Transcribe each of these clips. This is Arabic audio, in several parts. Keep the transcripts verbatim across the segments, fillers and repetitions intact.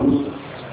نسخة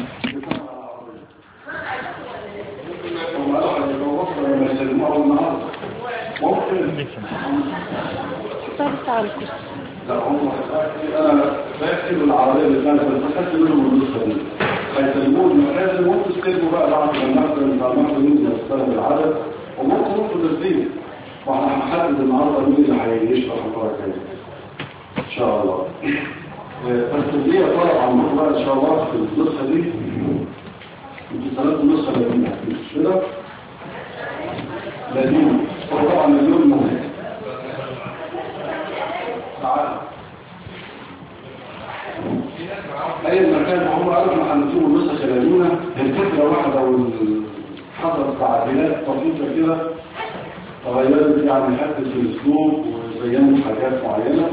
هم قالوا هيتوقفوا لما يسلموا أول النهارده ممكن طب تعال الكرسي. لا هم أنا فاكر العربية اللي كانت بتخدت منهم النسخة دي هيسلموه المخازن وانتوا تستلموا بقى بعد ما المخزن بتاع المخزن ينزل يستلم العدد وممكن انتوا تسليم واحنا هنحدد النهارده مين اللي هيشرح المره الجايه ان شاء الله. بس دي طلب عندكم بقى ان شاء الله في النسخه دي انتوا سالتوا النسخه لدينا مش كده؟ لدينا هو طبعا مليون مهم تعالى اي مكان هم قالوا احنا هنسيبوا النسخ لدينا الفكره واحده وحصلت تعديلات بسيطه كده تغيرت يعني حتى في الاسلوب وزينوا حاجات معينه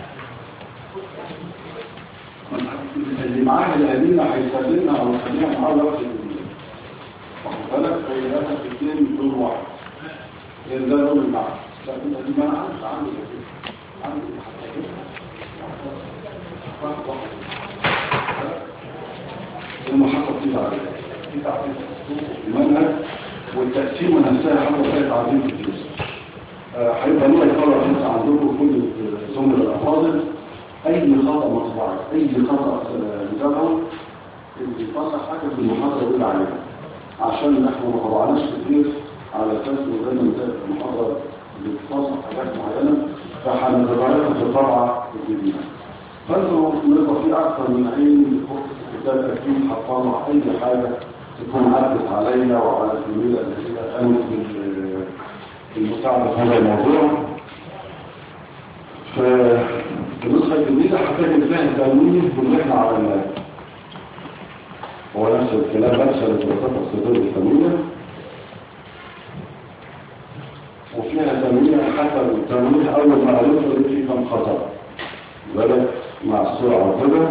اللي معاه القديمه هيسلمها او يخليها معاه وقت واخد بالك هي لازم اثنين دول واحد لان ده دول المعنى لكن القديمه انا عندي عندي عندي المحطه دي على في تعديل المنهج والتقسيمه نفسها حصل فيها تعديل كتير. هيبقى لنا يقرر انت عندكم كل زملاء الافاضل اي خطا مطبعي اي خطا متابعه اللي يطلع حاجه في المحاضره يقول عليها عشان احنا ما طبعناش كتير على اساس ان دايما نتابع المحاضره اللي بتصلح حاجات معينه فهنتغيرها في الطبعه الجديده. فانتوا نبقى في اكثر من عين كتاب اكيد هتطلع اي حاجه تكون عدت علينا وعلى الزميله اللي هي قامت بالمساعده في هذا الموضوع. فالنسخه الجديده هتجد فيها التمويل اللي احنا عملناه هو نفس الكلام نفس الدراسات الصيدليه الثانويه وفيها تمويل حتى التمويل اول ما يوصل فيه كم خطا بالك مع السرعه وكده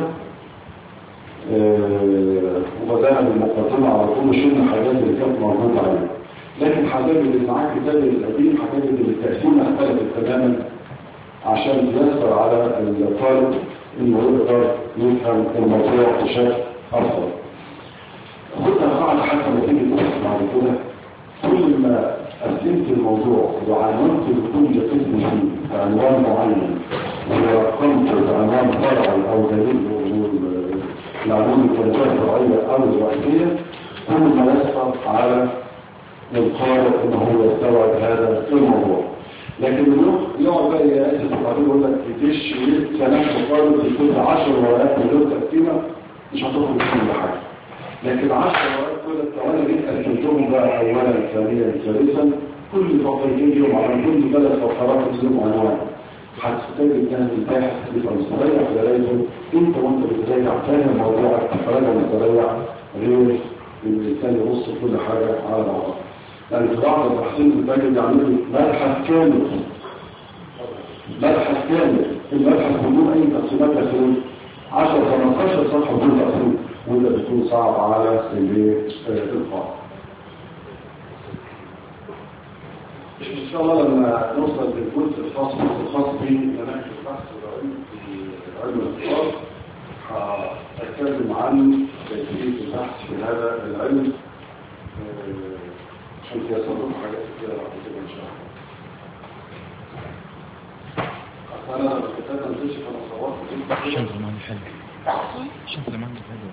وبدأنا بالمقدمة على طول شلنا حاجات اللي كانت موجودة عليها لكن حاجات اللي معاك كتاب القديم حاجات اللي التقسيم اختلفت تماما عشان تيسر على الطالب انه يقدر يفهم الموضوع بشكل افضل. خدنا قاعدة حتى لما تيجي تبحث بعد كده كل ما قسمت الموضوع وعنونت لكل قسم فيه بعنوان معين ورقمت بعنوان فرعي او دليل العلوم الكلاسية الفرعية أو الرئيسية كل ما يسقط على القارئ إنه هو يستوعب هذا الموضوع. لكن يقعد بقى يأسف وبعدين يقول لك يدش سنة القارئ في كل عشر ورقات مليون تقسيمة مش هتخرج كل حاجة. لكن عشر ورقات كل التوالي جيت قسمتهم بقى أولا ثانيا ثالثا كل فقرتين يوم على كل ثلاث فقرات يسلم عنوان. هتحتاج ان الباحث يبقى مستريح لغايته انت وانت بتراجع فاهم موضوعك راجع مستريح غير الانسان يبص كل حاجه على بعضها. يعني في بعض الباحثين بتجد يعملوا مبحث كامل مبحث كامل المبحث بدون اي تقسيمات داخليه عشرة خمستاشر صفحه بدون تقسيم وده بيكون صعب على القارئ. ان شاء الله لما نوصل للجزء الخاص الخاص بمناهج البحث والعلم في علم الاقتصاد هتكلم عن كيفيه البحث في هذا العلم عشان تيسر لكم حاجات كتيره بعد كده ان شاء الله. انا الكتاب ما نزلش فانا صورت عشان زمان حلو عشان زمان حلو.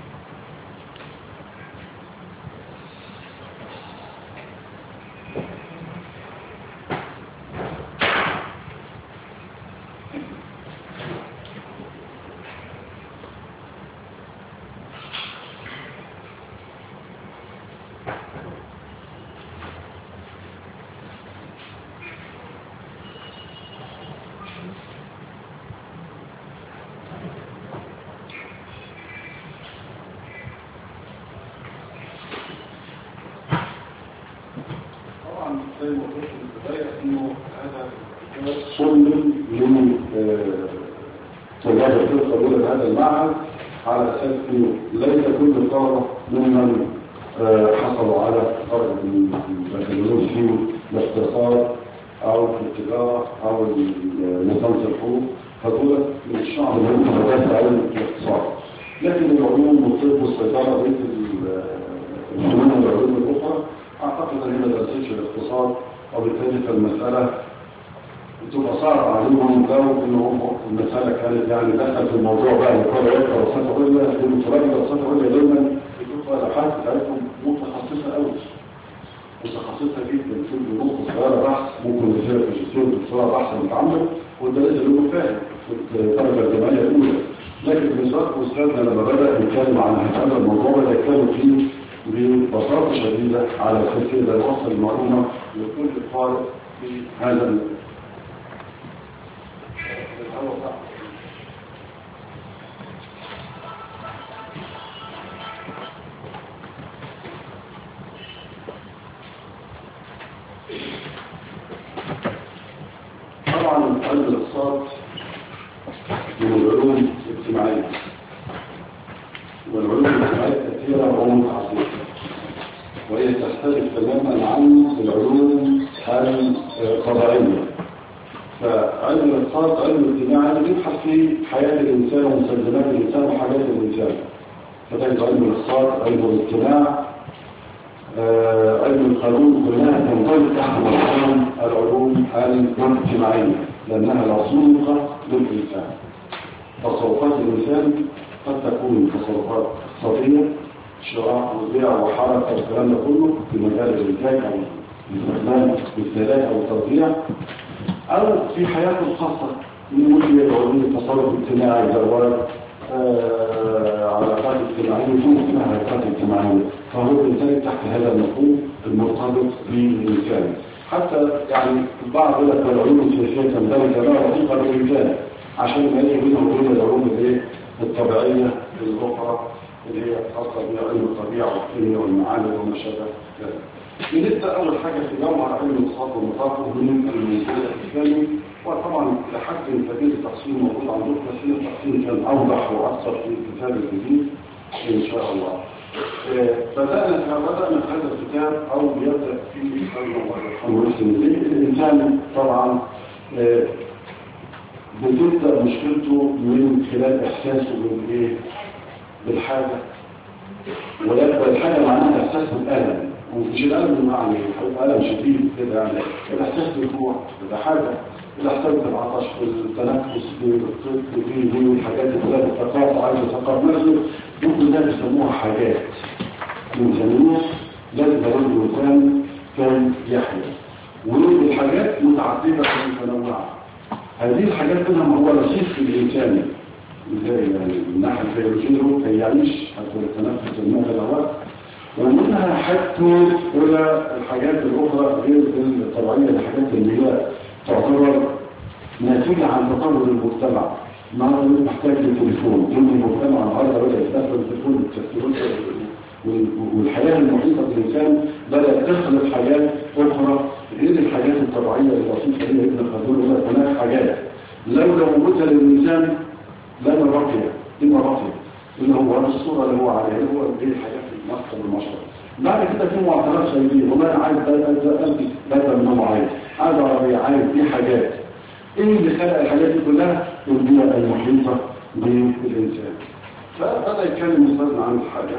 زي ما قلت في البدايه انه هذا صلب لطلاب الفرقه الاولى هذا المعهد على اساس انه ليس كل الطلبه ممن حصلوا على درجه من البكالوريوس في الاقتصاد او في التجاره او نظام الحقوق فدول من الشعب اللي هم مدرسه علم الاقتصاد لكن العلوم الطب والصيدله بقيه الفنون والعلوم الاخرى اعتقد ان هي ما درستش الاقتصاد، وبالتالي فالمساله بتبقى صعبه عليهم لو انهم المساله كانت يعني دخل في الموضوع بقى يقرا يقرا دراسات عليا، لان طلاب الدراسات العليا دايما بتبقى الابحاث بتاعتهم متخصصه قوي. متخصصه جدا في البنوك الصغيره بحث، ممكن يصير في ماجستير دكتوراه بحث متعمق، وده لازم يكون فاهم في الدرجه الجامعيه الاولى. لكن بالنسبه لاستاذنا لما بدا يتكلم عن هذا الموضوع بدا يتكلم فيه ببساطه شديده على اساس كده يوصل المعلومه لكل قارئ في هذا ال طبعا علم الاقتصاد من العلوم الاجتماعيه، والعلوم الاجتماعيه كثيره وعلوم عظيمه، وهي تختلف تماما عن العلوم الطبيعيه. فعلم الاقتصاد علم اجتماعي بيبحث في حياه الانسان ومستلزمات الانسان وحاجات الانسان. فده علم الاقتصاد، علم الاجتماع، آه، علم القانون، كلها تنطبق تحت مفهوم العلوم الاجتماعيه، لانها العصومه للانسان. تصرفات الانسان قد تكون تصرفات اقتصاديه، شراء وبيع وحركه والكلام ده كله في مجال الانتاج او الاستخدام باستهلاك او التوزيع، او في حياته الخاصه ممكن يدعون التصرف الاجتماعي، زواج، آه، علاقات اجتماعيه، يكون اسمها علاقات اجتماعيه. فهو الانسان تحت هذا المفهوم المرتبط بالانسان. حتى يعني البعض يقول لك العلوم السياسيه تندرج لها وثيقه بالانسان، عشان ما يجي بينهم وبين العلوم الايه الطبيعيه الاخرى اللي هي خاصه بعلم الطبيعه والكيمياء والمعادن وما شابه ذلك. بنبدا اول حاجه في جوهر علم الاقتصاد ومطاقه من المنظور الاسلامي، وطبعا لحد كبير التقسيم موجود عندكم، بس التقسيم كان اوضح واكثر في الكتاب الجديد ان شاء الله. بدانا بدانا في هذا الكتاب او بيبدا في الانسان طبعا بتبدا مشكلته من خلال احساسه بالايه؟ بالحاجه، ويبقى الحاجه معناها احساس بالالم، ومش الالم يعني الم شديد كده، يعني الاحساس بالجوع ده حاجه، الاحساس بالعطش، بالتنفس، بالطفل، دي الحاجات اللي هي الثقافه، عايز ثقافه نفسه، ممكن ده بيسموها حاجات انسانيه لازم الانسان كان يحيا، والحاجات متعدده ومتنوعه. هذه الحاجات منها ما هو رصيد الانساني، ازاي يعني من ناحيه الفيولوجيه كي يعيش حتى التنفس الماء الهواء، ومنها حتى الى الحاجات الاخرى غير الطبيعيه، الحاجات اللي هي تعتبر ناتجه عن تطور المجتمع. ما محتاج للتليفون، لان المجتمع النهارده بدا يستخدم التليفون والتكنولوجيا والحياه المحيطه بالانسان بدات تخلق حاجات اخرى غير الحاجات الطبيعيه البسيطه اللي ابن خلدون قال هناك حاجات لولا وجودها للانسان لما بقي لما بقي اللي هو الصوره اللي هو عليها اللي هو ايه الحاجات المسكه والمشرب. بعد كده في معطيات خارجيه، والله انا عايز البس بدل ما انا عايز عايز عربيه، عايز دي حاجات. ايه اللي خلق الحاجات دي كلها؟ البيئه المحيطه بالانسان. فبدا يتكلم استاذنا عن الحاجه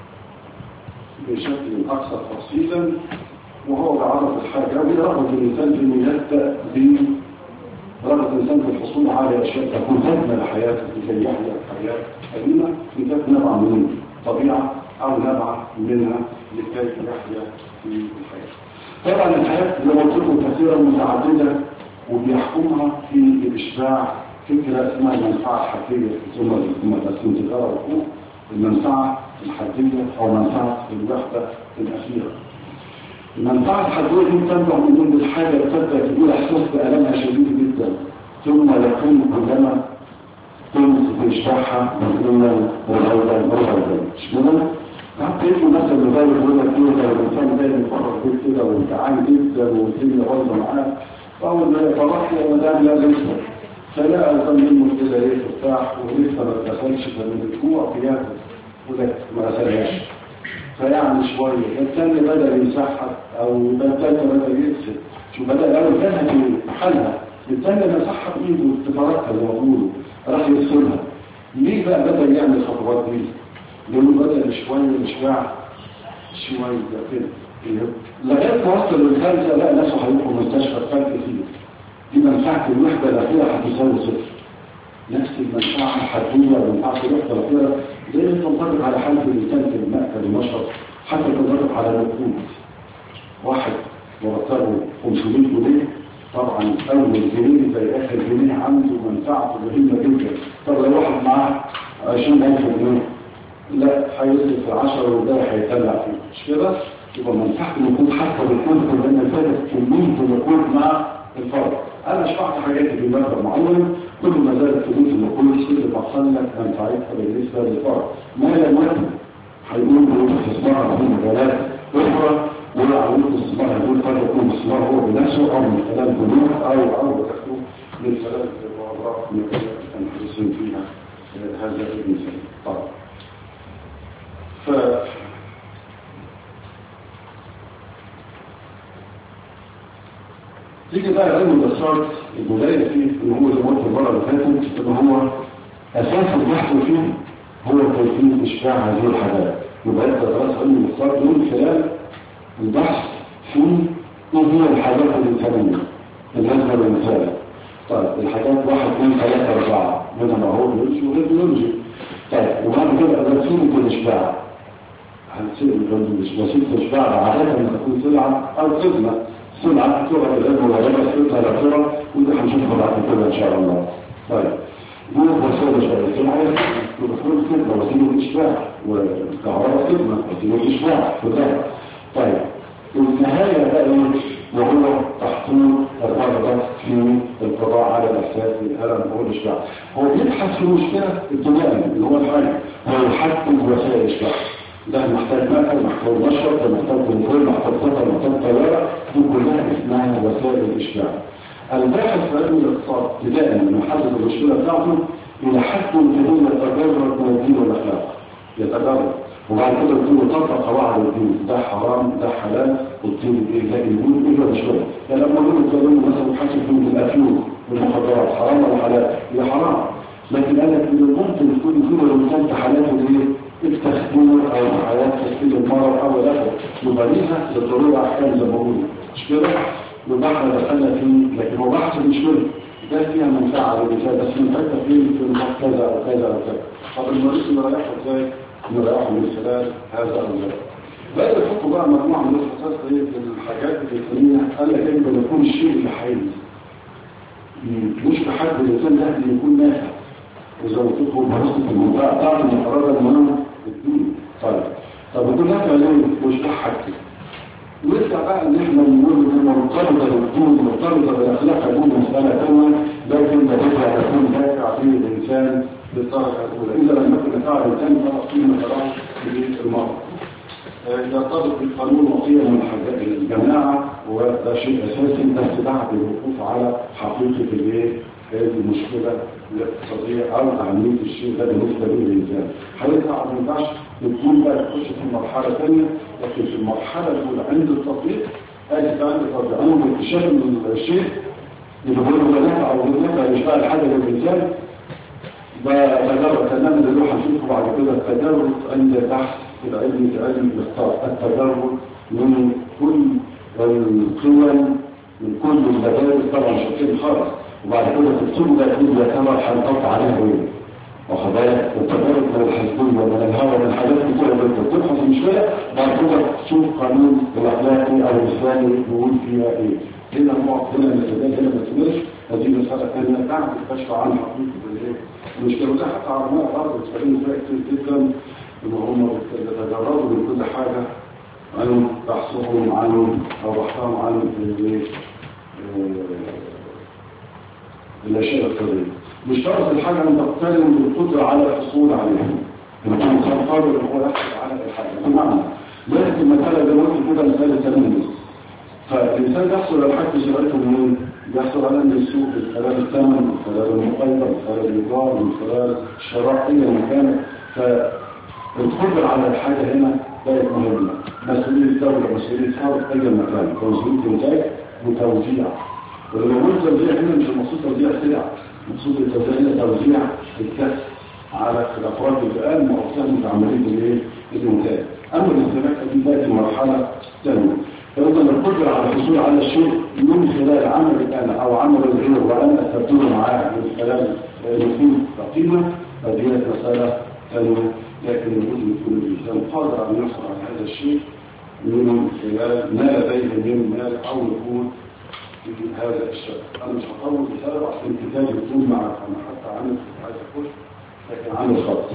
بشكل اكثر تفصيلا، وهو بعرف الحاجه ورغبه الانسان في انه يبدا برغبه الانسان في الحصول على اشياء تكون هدمه لحياته لكي يحيا حياه سليمه، إذا نبع من الطبيعه او نبع منها لكي يحيا في الحياه. طبعا الحياه زي ما قلت لكم كثيرا متعدده، وبيحكمها في الاشباع فكره اسمها المنفعه الحديه، ثم ثم الاستنتاج والحقوق، المنفعه الحديه او منفعه الوحده الاخيره. المنفعه الحديه دي تنبع من الحاجه تبدا تقول احساس بالامها شديد جدا، ثم يكون عندما كنت بتشبعها مسؤولا وغيرا وغيرا. مش كده؟ حتى يجي مثلا لغايه يقول لك كده الانسان دايما يفكر فيك كده وانت عايز جدا والدنيا بايظه معاك، فاول ما يفرح يا مدام لا لسه، فلا الزم منه كده ايه ترتاح ولسه ما دخلش فمن الجوع بياكل ولك ما غسلهاش، فيعني شويه الثاني بدا يسحب او الثالثه بدا يكسب، شو بدا الاول كانها في محلها، الثاني لما سحب ايده تتركز زي ما بيقولوا راح يغسلها. ليه بقى بدا يعمل الخطوات دي؟ لأنه بدأ شوية شوية شوية كده لغاية ما وصل للخمسة لا ناسه هيروحوا مستشفى فرق كتير. دي منفعة الوحدة الأخيرة هتساوي صفر. نفس المنفعة الحدية ومنفعة الوحدة الأخيرة زي ما تنطبق على حالة الإنسان في المأكل المشرب، حتى تنطبق على الوقود. واحد مرتبه خمسمية جنيه، طبعا أول جنيه زي آخر جنيه عنده منفعة مهمة جدا. طب لو واحد معاه عشرين ألف جنيه لا هيصرف عشرة وده هيتدلع فيه، مش كده؟ يبقى منفعة الوقود حتى بالكود لأن زادت كمية الوقود مع الفرق. أنا شرحت حاجات في المبلغ معين، كل ما زادت كمية الوقود كل ما قلت منفعتها بالنسبة للفرق. ما لم يكن هيقول له استثمار في مجالات أخرى ولا عملية الاستثمار هيقول قد يكون الاستثمار هو بنفسه أو من خلال بنوك أو أو بتاخده من خلال المبادرات المحدثين فيها هذا الإنسان. طبعا. ف تيجي بقى علم الإصرار البداية فيه إن هو زي ما قلت المرة اللي فاتت إن هو أساس البحث فيه هو كيفية إشباع هذه الحاجات. يبقى أنت دراسة علم الإصرار من خلال البحث في إيه هي الحاجات الإنسانية بالنسبة للإنسان. طيب الحاجات واحد اثنين ثلاثة أربعة منها ما هو بيولوجي وغير بيولوجي. طيب وبعد كده وسيلة الإشباع. وسيلة الإشباع عادة أن تكون سلعة أو خدمة. سلعة تغير الأدوى وغيرها سلطة لأخرى وده هنشوفها بعد كده إن شاء الله. طيب دي وسيلة الإشباع. السلعة تدخل خدمة وسيلة الإشباع والكهرباء خدمة وسيلة الإشباع كلها. طيب النهاية بقى وهو تحقيق الرغبة في القضاء على الإحساس بالألم والإشباع. هو بيبحث في مشكلة ابتداء اللي هو الحاجة هو يحقق وسائل الإشباع. ده محتاج مأكل، محتاج مشرب، ده محتاج كنترول، محتاج سفر، محتاج طيارة، دي كلها اسمها وسائل الإشباع. الباحث في علم الاقتصاد ابتداء من يحدد المشكلة بتاعته إلى حد الجنون يتجرد من الدين والأخلاق. يتجرد وبعد كده يكون طبق قواعد الدين، ده حرام ده حلال والدين ايه لا يقول الا بشويه. يعني لما نقول نتكلم مثلا حاجه في الافيون والمخدرات حرام ولا حلال؟ هي حرام، لكن قال لك ان ممكن يكون فيه الانسان في حالاته ايه؟ التخدير او حالات تسكيل المرض او لا يبقى ليها للضروره احكام زي ما بقول مش كده؟ يبقى احنا دخلنا فيه لكن هو بحث مش مهم ده فيها منفعه للانسان بس منفعتها فين في المرض كذا او كذا او كذا. طب المريض اللي رايح ازاي؟ نريحه من خلال هذا الأمر. بدأ يحطوا بقى مجموعة من الخصائص في الحاجات الإنسانية قال لك يجب أن يكون الشيء اللي حيز مش بحد الإنسان ده اللي يكون نافع وزي ما تقول بحثة المنطقة بتاعت المقررة المهم الدين. طيب طب يكون نافع ليه؟ مش ده حاجته. نرجع بقى ان احنا نقول ان مرتبطة بالدين مرتبطة بالأخلاق هتكون مسألة ثانية لكن ده يرجع يكون نافع في الإنسان بالطريقة الأولى. إذا لم يكن نفع الإنسان فلا قيمة له في المرض. يرتبط بالقانون وقيم الجماعة وده شيء أساسي بس بعد الوقوف على حقيقة الايه؟ المشكلة الاقتصادية أو أهمية الشيء ده بالنسبة للإنسان. هيطلع ما ينفعش الدين بقى تخش في مرحلة ثانية لكن في المرحلة الأولى عند التطبيق آسف عند التطبيق عند اكتشاف الشيء اللي هو نفع أو نفع يشبه الحاجة للإنسان بتجرب تماما اللي هو هنشوفه بعد كده التجرب عند البحث العلمي في علم الاقتصاد التجرب من كل القيم من كل المدارس طبعا شكل خالص وبعد كده تكتبوا ده يكون يعتبر حلقات عليها ايه واخد بالك التجارب من الحزبيه ومن الهوى من حاجات كتيره جدا تبحث المشكله بعد كده تشوف قانون الاخلاقي او الاسلامي بيقول فيها ايه. هنا نقعد هنا نتجاهل هنا ما نتمرش هذه مساله ثانيه تعمل كشف عن حقيقه الايه المشكله. ده حتى علماء الارض بيتكلموا فيها كتير جدا ان هم بيتجردوا من كل حاجه عن بحثهم عنهم او بحثهم عن الاشياء الطبيعيه. مش شرط الحاجه ان تقترن بالقدره على الحصول عليها. يكون قادر ان هو يحصل على الحاجه بمعنى لازم المساله زي ما قلت كده مساله تمييز. فالانسان يحصل على الحاجه شرعته منين؟ يحصل على من السوق من خلال الثمن من خلال المقايضه من خلال الايجار من خلال الشراء اي مكان. فالقدره على الحاجه هنا بقت مهمه. مسؤوليه الدوله مسؤوليه فرد اي مكان توزيع انتاج وتوزيع. ولما نقول توزيع هنا مش المقصود توزيع سلع، المقصود التوزيع هنا توزيع الكسب على الافراد الان مؤثرين في عمليه الايه؟ الانتاج. اما الاستهلاك دي تاتي مرحله ثانيه. فاذا القدره على الحصول على الشيء من خلال عمل انا او عمل الغير وانا استبدله معاه من خلال نفوذ قيمه، فدي مساله ثانيه. لكن يجب ان يكون الانسان قادر ان يحصل على هذا الشيء من خلال ما لديه من مال او نفوذ في هذا الشكل. انا مش هطول بسبب اصل الكتاب يكون معك، انا حتى عامل كنت عايز اخش لكن عامل خط.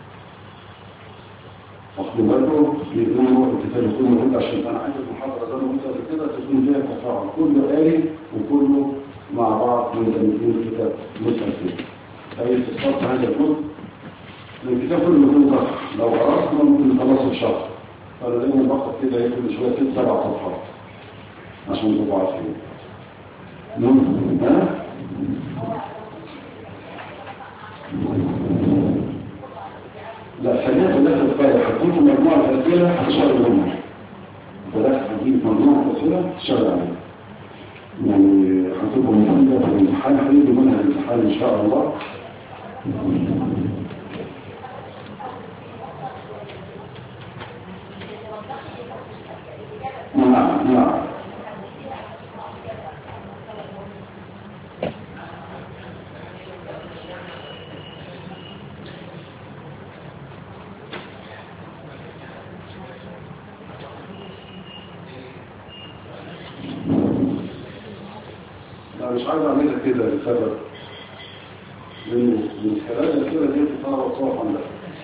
واخدوا بالكم بيقولوا الكتاب يكون موجود عشان انا عايز المحاضره زي ما قلت قبل كده تكون فيها تفاعل، كله قاري وكله مع بعض مندمجين الكتاب متفقين. اي استفسار في هذا الجزء؟ الكتاب كله يكون صح، لو قرأنا ممكن نخلصه في شهر. فانا دايما بقرا كده يكون شويه ست سبع صفحات عشان تبقوا عارفين. ها؟ لا خلينا في الاخر كفايه، هتجيبوا مجموعه اسئله هتشتغلوا منها. فلاح هتجيب مجموعه اسئله تشتغل عليها. يعني هتبقوا مفيده في الامتحان، هيجي منها الامتحان ان شاء الله. نعم نعم. أنا مش عايز أعملها كده لسبب، لأنه من خلال الأسئلة دي الطلبة بتقف عندها.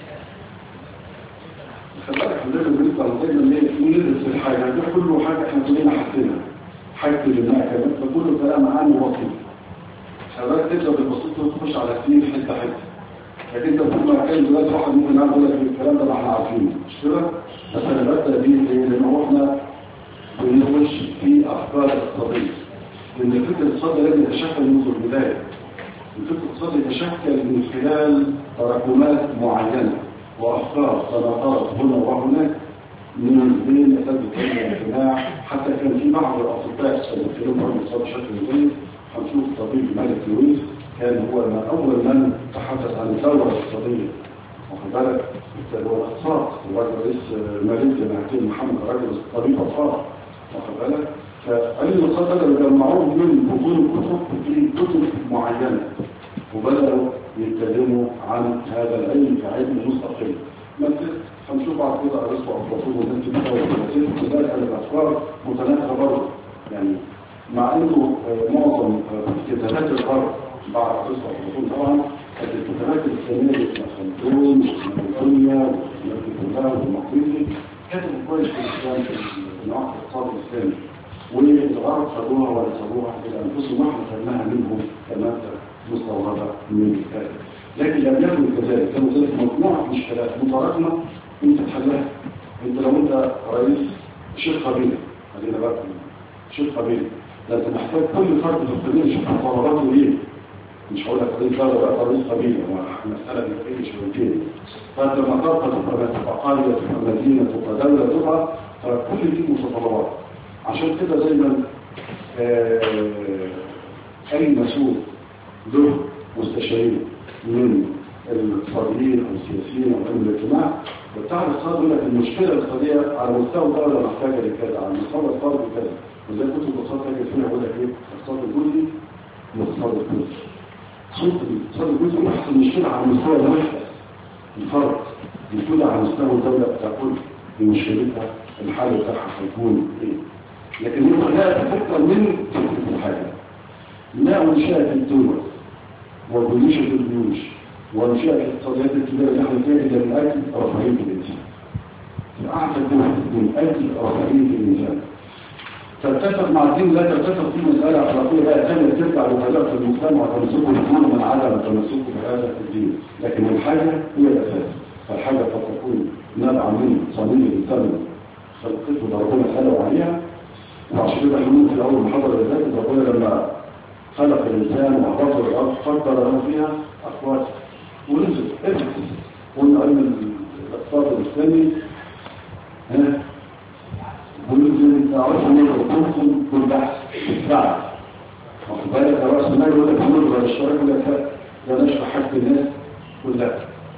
خلي بالك احنا دايما بنطلع دايما ندرس الحاجة، ده كله حاجة احنا كلنا حاسينها. حاجة الإنها كمان فكله كلام عام وبسيط. خلي بالك تبدأ بالبسيط وتخش على كتير حتة حتة. لكن انت كل ما كان دلوقتي واحد ممكن يقول لك الكلام ده ما احنا عارفينه، مش كده؟ بس أنا ببدأ بيه ليه؟ لأن هو احنا بنخش في أفكار اقتصادية. لأن الفكر الاقتصادي لازم يتشكل منذ البداية. الفكر الاقتصادي يتشكل من خلال تراكمات معينة وأفكار تناقضت هنا وهناك من بين أساتذة العلم والاجتماع. حتى كان في بعض الأطباء اللي بيتكلموا عن الاقتصاد بشكل جيد. هنشوف الطبيب مالك لويس كان هو أول من تحدث عن الدورة الاقتصادية. واخد بالك؟ هو الاقتصاد، هو رئيس مالك جماعتين محمد راجل طبيب أطفال. واخد بالك؟ فعلم الاقتصاد بدأوا يجمعوه من بطون الكتب في كتب معينة، وبدأوا يتكلموا عن هذا العلم كعلم مستقل. مثل هنشوف بعد كده ارسطو وافلاطون والناس اللي بتاعوا الفلاسفه كذلك الافكار متناقضه برضه، يعني مع انه معظم كتابات الغرب بعد ارسطو وافلاطون طبعا كانت الكتابات الاسلاميه مثل خلدون وابن كلها والمقريزي كتبوا كويس في الاسلام في العقد الاقتصادي الاسلامي، والغرب خدوها ونسبوها الى انفسهم واحنا خدناها منهم كماده مستورده من الكتاب. لكن لم يكن كذلك، كانوا ذلك مجموعه مشكلات متراكمه انت تحلها. انت لو انت رئيس شيخ قبيله، خلينا بقى شيخ قبيله، ده انت محتاج كل فرد في القبيله يشوف متطلباته ايه. مش هقول لك رئيس دوله بقى رئيس قبيله، المساله دي بتبقى شويتين. فانت لما تبقى تبقى قريه تبقى مدينه تبقى دوله تبقى فكل دي متطلبات. عشان كده دايما آه اي مسؤول له مستشارين من الاقتصاديين او السياسيين او علم الاجتماع بتاع الاقتصاد يقول لك المشكله الاقتصاديه على مستوى الدوله محتاجه لكذا، على مستوى الاقتصاد لكذا، وزي كتب الاقتصاد تجد فيها يقول لك ايه؟ الاقتصاد الجزئي والاقتصاد الجزئي. صوت الاقتصاد الجزئي يحصل مشكله على مستوى الوحده الفرد، يكون على مستوى الدوله ككل بمشكلتها الحال بتاعها هيكون ايه؟ لكن هو لا تفكر من فكره الحاجه. لا انشات الدول وبنيشة الجيوش وانشاء الاقتصاديات الكبيرة اللي احنا فيها إلى من أجل رفاهية الإنسان. أعتقد من أجل رفاهية الإنسان. تتفق مع الدين لا تتفق في مسألة أخلاقية لا ثانية ترجع لطبيعة المجتمع وتمسكه الدين من عدم تمسكه بهذا الدين، لكن الحاجة هي الأساس. فالحاجة قد تكون نابعة من صميم الإنسان خلقته وربنا خلقه عليها، وعشان كده احنا في أول محاضرة لذلك ربنا لما خلق الإنسان وعرضه الأرض قدر له فيها أقوات ونزل ابحث. قلنا أن الاقتصاد الإسلامي ها ونزل رأس المال وتنقل كل بحث بالفعل. واخد بالك رأس المال يقول لك نرجع للشركة ولا لا نشرح حق الناس كلها.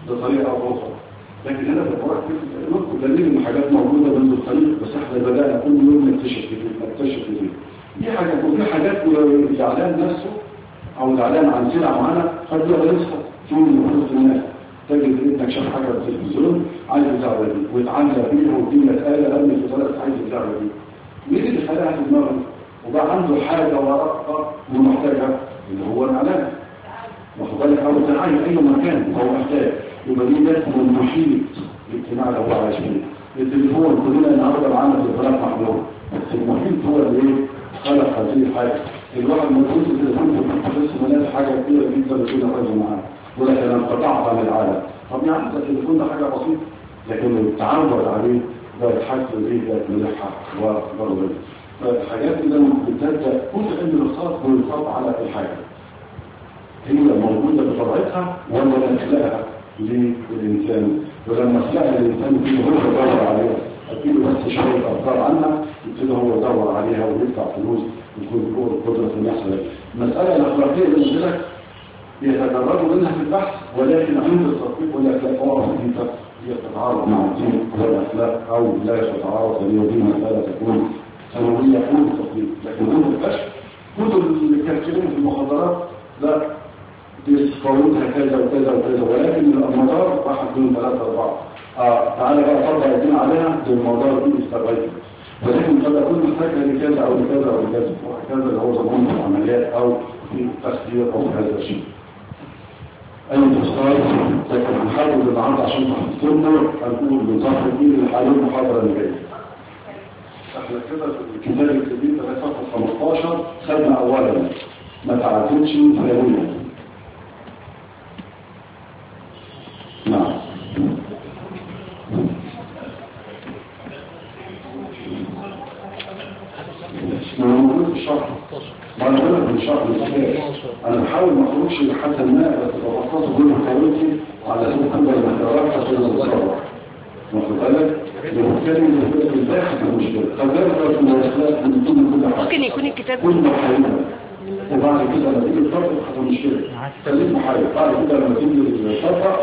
بطريقه او اخرى. لكن هنا بقرأ نذكر دليل ان حاجات موجوده منذ القديم، بس احنا بدانا كل يوم نكتشف كتير نكتشف كتير. دي حاجات، وفي حاجات الاعلان نفسه او الاعلان عن سلعه معينه قد يغرسها في نفوس الناس. تجد ابنك شاف حاجه في التلفزيون عايز اللعبه دي ويتعلق بيها والدنيا اتقال قبل في طريقه عايز اللعبه دي. مين اللي خلاها في دماغه؟ وبقى عنده حاجه ورقه ومحتاجها اللي هو الاعلان. واخد بالك؟ او الدعايه اي مكان هو محتاج. يبقى دي جت من المحيط الاجتماعي اللي هو عايش فيه. التليفون كلنا النهارده معانا تليفونات محموله، بس المحيط هو اللي ايه؟ خلق هذه الحاجه. الواحد ما يكونش التليفون بس مناسب حاجه كبيره جدا بتكون راجل معاه، ولكن انا انقطعت عن العالم. طب يعني ده التليفون ده حاجه بسيطه، لكن التعود عليه ده الحس به بقت ملحه وضروريه. فالحاجات دي لما بتبدا كل علم الاقتصاد بيصاب على الحاجه هي موجوده بطبيعتها ولا نخلقها للإنسان، ولما خلقها الإنسان يبتدي هو يدور عليها، أكيد بس شوية أفكار عنها يبتدي هو يدور عليها ويدفع فلوس ويكون له القدرة في المسألة. المسألة الأخلاقية اللي قلت لك يتجردوا منها في البحث، ولكن عند التطبيق ولا تلاقوها بسيطة هي تتعارض مع الدين والأخلاق أو لا تتعارض، لأن ودي مسألة تكون ثانوية عند التطبيق. لكن عند الكشف كتب الكاشفين في المخدرات لا بيصفرونها كذا وكذا وكذا، ولكن المدار واحد اثنين ثلاثة أربعة. آه تعالى بقى طبق الدين عليها للمدار دي استغيث، ولكن قد أكون محتاجها لكذا أو لكذا أو لكذا وهكذا، اللي هو ضمان في العمليات أو في التخدير أو في هذا الشيء. أي تفصيل لكن هنحاول النهارده عشان تحصلنا هنقول بنظام الدين اللي حوالين المحاضرة اللي جاية. احنا كده في الكتاب الكبير ده صفحة خمستاشر خدنا أولا ما تعدتش ثانيا. نعم. موجود في الشرح. ما انا بقول لك في الشرح انا بحاول ما اخرجش لحد ما بس ببساطه كل حكايتي على اساس تقدر المحتويات عشان نتصرف. واخد بالك؟ بنتكلم في الداخل المشكله. فبالك ان الاخلاق من كل حاجه. ممكن يكون الكتاب كل محايده. وبعد كده لما تيجي تطبق هتبقى مشكله. خليك محايد. بعد كده لما تيجي تطبق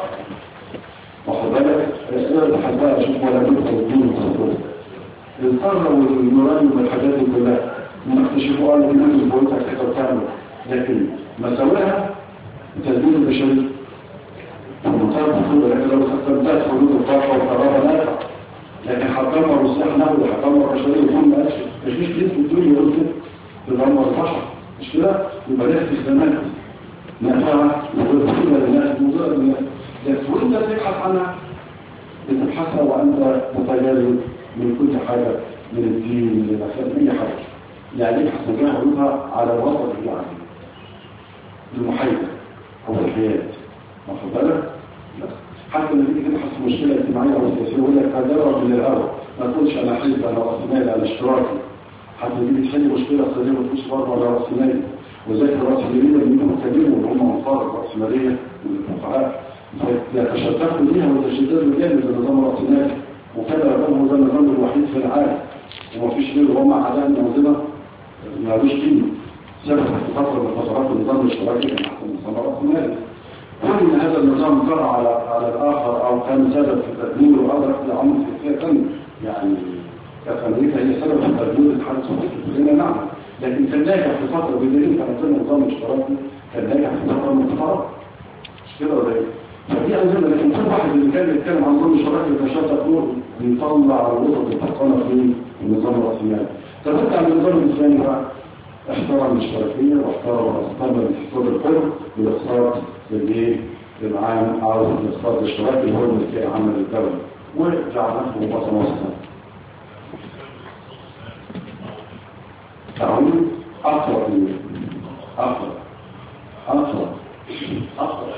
واخد بالك اسئله حبايه اشوف ولا بد الدين والتصوف القرن والنوراني والحاجات دي كلها نكتشفوا قالوا الناس اللي بقولها كده وتعمل، لكن مساوئها تدبير البشريه ومنتهى الخطوره. لكن لو استخدمتها في حدود الطاقه والقرابه نافع، لكن هتدمر السلاح نووي هتدمر البشريه وكل ما قالش مفيش دين في الدنيا يقول كده تدمر البشر مش كده؟ يبقى لها استخدامات نافعه ومفيده للناس ومضره للناس، لكن وانت تبحث عنها بتبحثها وانت متجرد من كل حاجه من الدين من الاخلاق من اي حاجه. يعني ابحث مجال حدودها على الوسط اللي عليه المحايده او الحياه. واخد بالك؟ بس حتى لما تيجي تبحث في مشكله اجتماعيه او سياسيه يقول لك هدرب من الهوى، ما تقولش انا حزب انا راس مالي انا اشتراكي. حتى تيجي تحل مشكله اقتصاديه ما تقولش برضه انا راس مالي. وذلك الراسماليه منهم كبير وهم انصار الراسماليه والفقهاء يتشددوا بيها ويتشددوا جامد للنظام الراسمالي، وكان النظام ده النظام الوحيد في العالم ومفيش غيره. هم عدم عندنا مالوش قيمه. سبب في فتره من فترات النظام الاشتراكي كان احسن من النظام الراسمالي. كل هذا النظام جرى على على الاخر او كان سبب في تدميره وادرك لعمل سياسيه ثانيه. يعني كانت امريكا هي سبب في تدمير الاتحاد السوفيتي كلنا نعلم، لكن كان ناجح في فتره بدليل كان عندنا نظام اشتراكي كان ناجح في فتره من الفترات. مش كده ولا ايه؟ فدي عندنا، لكن كل واحد اللي كان يتكلم عن نظام اشتراكي يتشدد نور بيطلع الوسط الفرقانه في النظام الراسمالي. تبدأ عن النظام الاسلامي بقى احترم الاشتراكيه واحترم واستمر الاقتصاد الحر والاقتصاد الايه العام او الاقتصاد الاشتراكي اللي هو الملكيه العامه للدوله وجعلته وطن وسطا. تعويض اقرب اقرب اقرب اقرب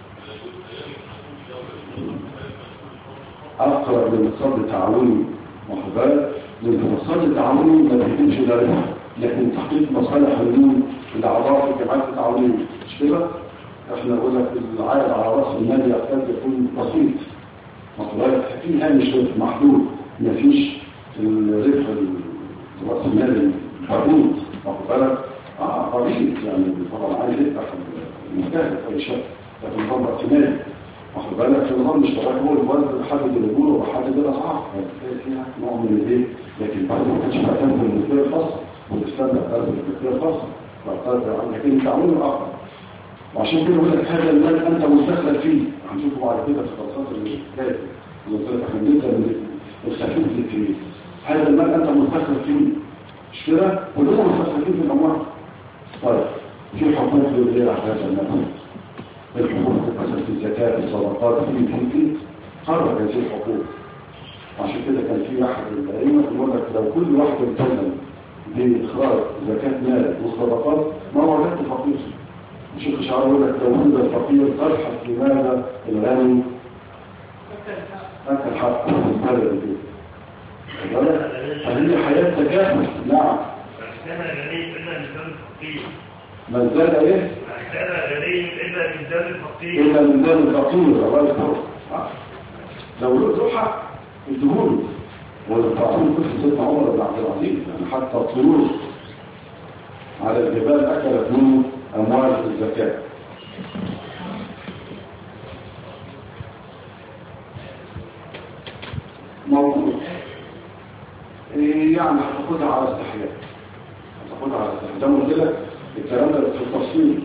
اقرب للاقتصاد التعاوني. واخد بالك؟ لان الاقتصاد التعاوني ما بيهمش الا ربح، لكن تحقيق مصالح اليوم الاعضاء في الجمعيات التعاونيه مش كده؟ احنا نقول لك العائد على راس المال يكاد يكون بسيط. واخد بالك؟ في هامش محدود، ما فيش الربح راس المال حدود. واخد بالك؟ اه قليل يعني طبعا عايز يفتح المستهدف اي شيء لكن نظام راس مالي. واخد بالك في نظام الاشتراك هو الوزن بيحدد الاجور وبيحدد الاسعار، فبالتالي فيها نوع من الايه، لكن بعد ما كانش معتمد بالملكيه الخاصه والاسلام بيعترف بالملكيه الخاصه، لكن التعاون الاخر. وعشان كده بقول لك هذا المال انت مستخلف فيه، هنشوفه بعد كده في الخاصات اللي جايه اللي قلت لك احنا بنبدا من الخفيف للكبير. هذا المال انت مستخلف فيه مش كده؟ كلنا مستخلفين في الاموال. طيب في حقوق للغير على هذا المال، الحقوق مثلا في الزكاه، في الصدقات، في في في قرر هذه الحقوق. عشان كده كان في احد الائمه بيقول لك لو كل واحد التزم باخراج زكاه مال والصدقات ما وجدت فقير. الشيخ شعار يقول لك لو وجد الفقير تبحث لماذا الغني أكل حق هذا البيت. فهي حياة تكافل. نعم. كان غني إلا من دون الفقير. من زاد إيه؟ كان غني إلا من دون الفقير. إلا من دون الفقير الله يذكره. لو له حق ادهوله. والفقير كل سيدنا عمر بن عبد العزيز يعني حتى الطيور على الجبال أكلت منه أموال الزكاة. موجود يعني هتاخدها على استحياء، هتاخدها على استحياء. ده قلت لك الكلام ده في التفصيل.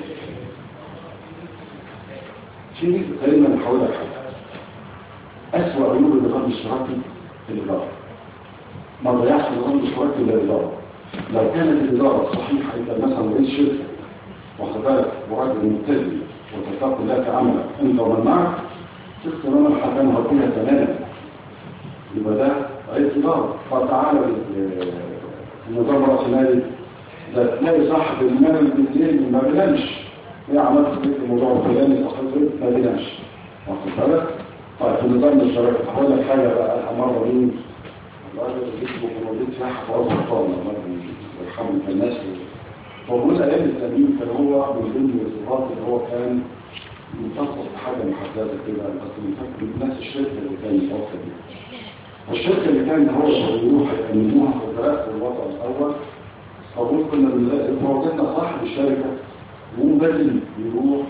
في دايما نحاول لك حاجه. اسوأ عيوب النظام الاشتراكي الاداره. ما ضيعش النظام الاشتراكي الا الاداره. لو كانت الاداره صحيحه، انت مثلا رئيس شركه واخد بالك وراجل ملتزم وتتقي الله في عملك انت ومن معك، تختار الحكام هتكونها تماما. يبقى ده رئيس اداره. فتعالى النظام الراسمالي ده تلاقي صاحب المال بالليل ما بينامش. ايه عملت في الموضوع الفلاني صاحب ما بينامش واخد بالك. طيب في النظام الاشتراكي هقول لك حاجه بقى مره مين الراجل اللي اسمه موجود سياحه في وسط القوم الله يرحمه الناس. هو بيقول ايام التامين كان هو من ضمن الصفات اللي هو كان مخصص بحاجه محدده كده، بس من نفس الشركه اللي كان متوفر بيها. والشركه اللي كان هو يروح يأمنوها في الدراسه الوضع الاول. فقلت كنا بنلاقي وجدنا صاحب الشركه ومبادئ يروح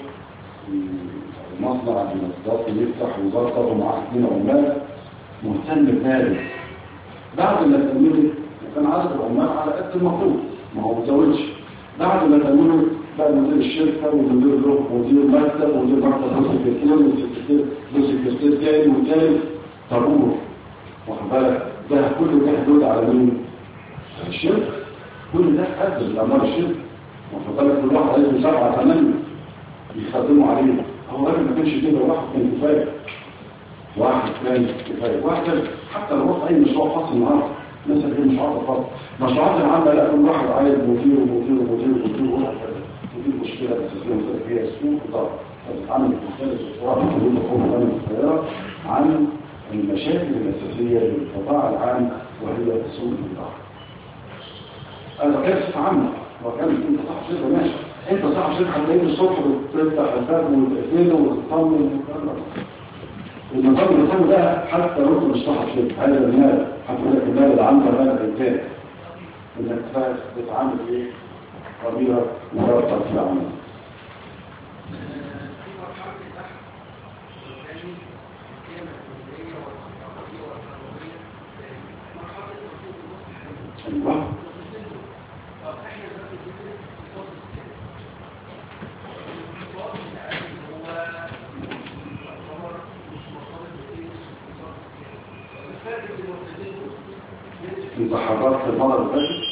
مصنع المصدات يفتح ويظبط ومعاه اثنين عمال مهتم بماله. بعد ما تأمنت كان عدد العمال على قد المطلوب، ما هو متزوجش. بعد ما تأمنت بقى مدير الشركه ومدير له مدير مكتب ومدير مكتب له سكرتير وسكرتير له سكرتير تاني وثالث طابور واخد بالك. ده كله ده دول على مين؟ الشركه. كل ده قدر الاموال الشركه واخد بالك. كل واحد عايز سبعه ثمانيه يخدموا عليه. هو راجل ما كانش كده، واحد كان كفايه، واحد كان كفايه، واحد حتى لو رحت اي مشروع خاص النهارده مثلا في مشروعات خاصه مشروعات العامه لا كل واحد عايز مدير ومدير ومدير ومدير وواحد ودي المشكله الاساسيه مثلا هي السوق الاداره. بتتعامل مختلف بصراحه في الحكومه الامن الصغيره عن المشاكل الاساسيه للقطاع العام وهي سوق الاداره. انا كانت عامه وكان انت صاحب شركه ماشي، انت صاحب شركه هتلاقيه الصبح بتفتح الباب وتقفله وتطمن وتكرر. النظام النظام ده حتى لو انت مش صاحب شركه هذا المال هتقول لك المال اللي عندك هذا الانتاج انك بتتعامل ايه؟ ضميرك مرتب في العمل. ايوه انت حضرت المره اللي فاتت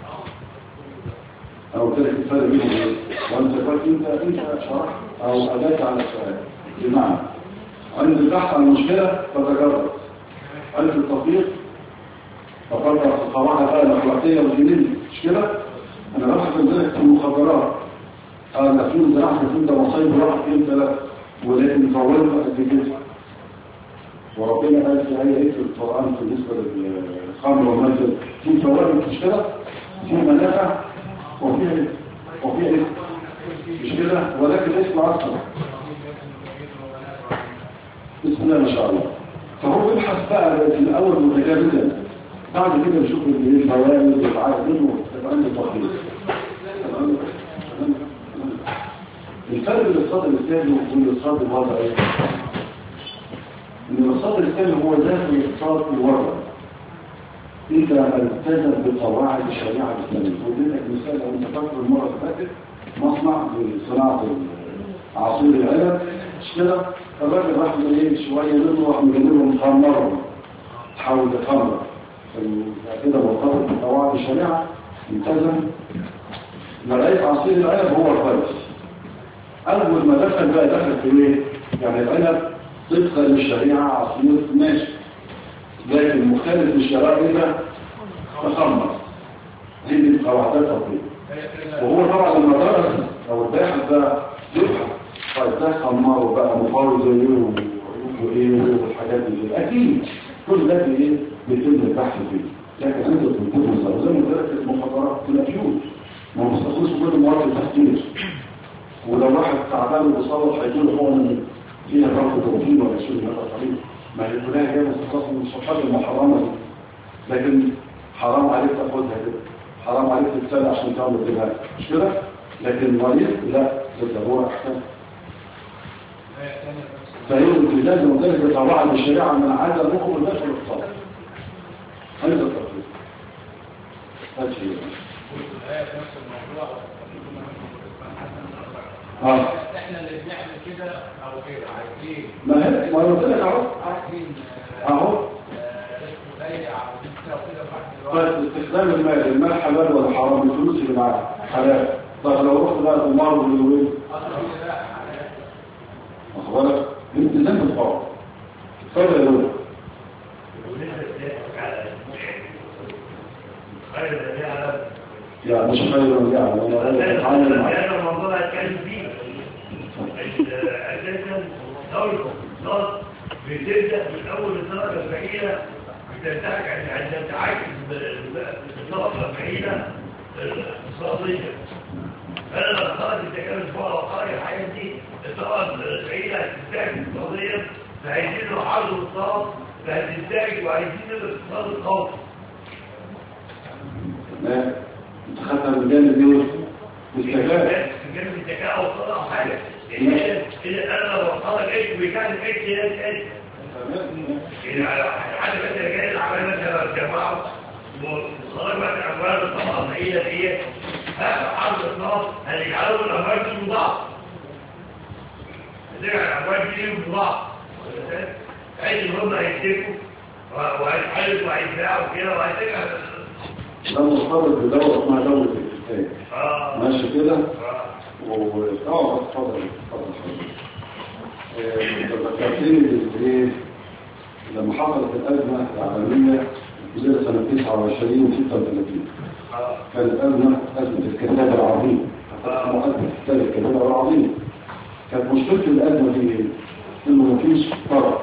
او قلت لك الفرق بينهم ايه؟ وانت قلت انت انت شرحت او اجبت على السؤال. بمعنى عند البحث عن المشكله فتجرب، عند التطبيق تفرغ في القواعد بقى الاخلاقيه والدينيه. مش كده؟ انا ببحث عندك في المخدرات اه ده في زراعه في ده مصايب واحد اثنين ثلاثه ولكن طولت قد كده. وربنا قال في آية في القرآن بالنسبة للخمر والميسر في فوائد مش كده؟ في منافع وفيها إيه؟ وفيها إيه؟ مش كده؟ ولكن اسم أكثر. بسم الله ما شاء الله. فهو يبحث بقى في الأول متجاوزا، بعد كده نشوف الفوائد والعائد منه تبقى عنده تقدير. الفرق بين الاقتصاد الإسلامي والاقتصاد الوضعي ان الاقتصاد الاسلامي هو ذات الاقتصاد الورع اذا التزم بقواعد الشريعه الاسلاميه. وديتك مثال لو انت فاكر المره اللي فاتت مصنع لصناعه عصير العنب مش كده؟ الراجل راح ايه شويه منه راح مجنبهم خمرهم تحول لخمر كده مرتبط بقواعد الشريعه التزم لغايه عصير العنب هو الكويس. اول ما دخل بقى دخل في ايه؟ يعني العنب طبقا للشريعه عصير ماشي لكن مختلف الشرائع اذا تخمر دي قواعد تطبيق. وهو طبعا لما درس او الباحث ده يبحث طيب ده خمره بقى مفاوض زيه وايه والحاجات دي اكيد كل ده ايه بيتم البحث فيه. لكن انت بتكون مثلا زي ما قلت لك المخدرات في الافيون ما بيستخدموش كل مواد التخدير. ولو واحد تعبان وبيصلح هيجيله حقنه فيها ضغط بروتين ولا شيء من هذا القبيل ما هي كلها هي مستخلصه من الصفحات المحرمه دي. لكن حرام عليك تاخدها كده حرام عليك تتسلى عشان تعمل كده مش كده. لكن المريض لا ده هو احسن. فيجب لازم وذلك بقواعد الشريعه من عدم الحكم داخل الاقتصاد. هذا التفصيل. هذا شيء. نفس الموضوع اه احنا اللي بنعمل كده او غير عايزين ما هي ما قلت لك اهو عايزين اهو رزق ضيق او كده وكده طيب استخدام المال المال حلال ولا حرام؟ الفلوس اللي معاك حلال. طب لو رحت بقى القمار والوين واخد بالك الالتزام بالقواعد. اتفضل يا دكتور. يعني مش خير يعني انا اتعامل مع هذا الموضوع هتكلم فيه اساسا دوري الاقتصاد بتبدا من اول الدرجه البعيده بتنتهك عند تعاكس بالطبقه البعيده الاقتصاديه. فانا لما خرجت التكامل فوق وقاري الحاجات دي الطبقه البعيده هتنتهك اقتصاديا فعايزين يحافظوا الاقتصاد فهتنتهك وعايزين الاقتصاد القوي. تمام. انت خدتها من جانب ايه؟ الذكاء. من جانب الذكاء او الصلاح او حاجه. يعني اذا انا لو اختار اكس ويكان اكس يا اكس. يعني حد مثلا جاي العمال مثلا الجماعه وخرج مثلا اموال الطبقه البعيده ديت هذا حرب الاصناف هيجعلوا الاموال دي مضاعف. هترجع الاموال دي مضاعف. عايز ان هم هيمسكوا وهيتحلوا وهيتباعوا كده وهيترجع ده مرتبط بدوله اسمها دوله الاكتفاء. اه ماشي كده؟ و اه اتفضل اتفضل. ذكرتني ايه لما حصلت الازمه العالميه في سنه تسعة وعشرين وستة وثلاثين. كانت ازمه ازمه الكتاب العظيم. مؤسسه كتاب الكتاب العظيم. كانت مشكله الازمه دي ايه؟ انه مفيش طرف.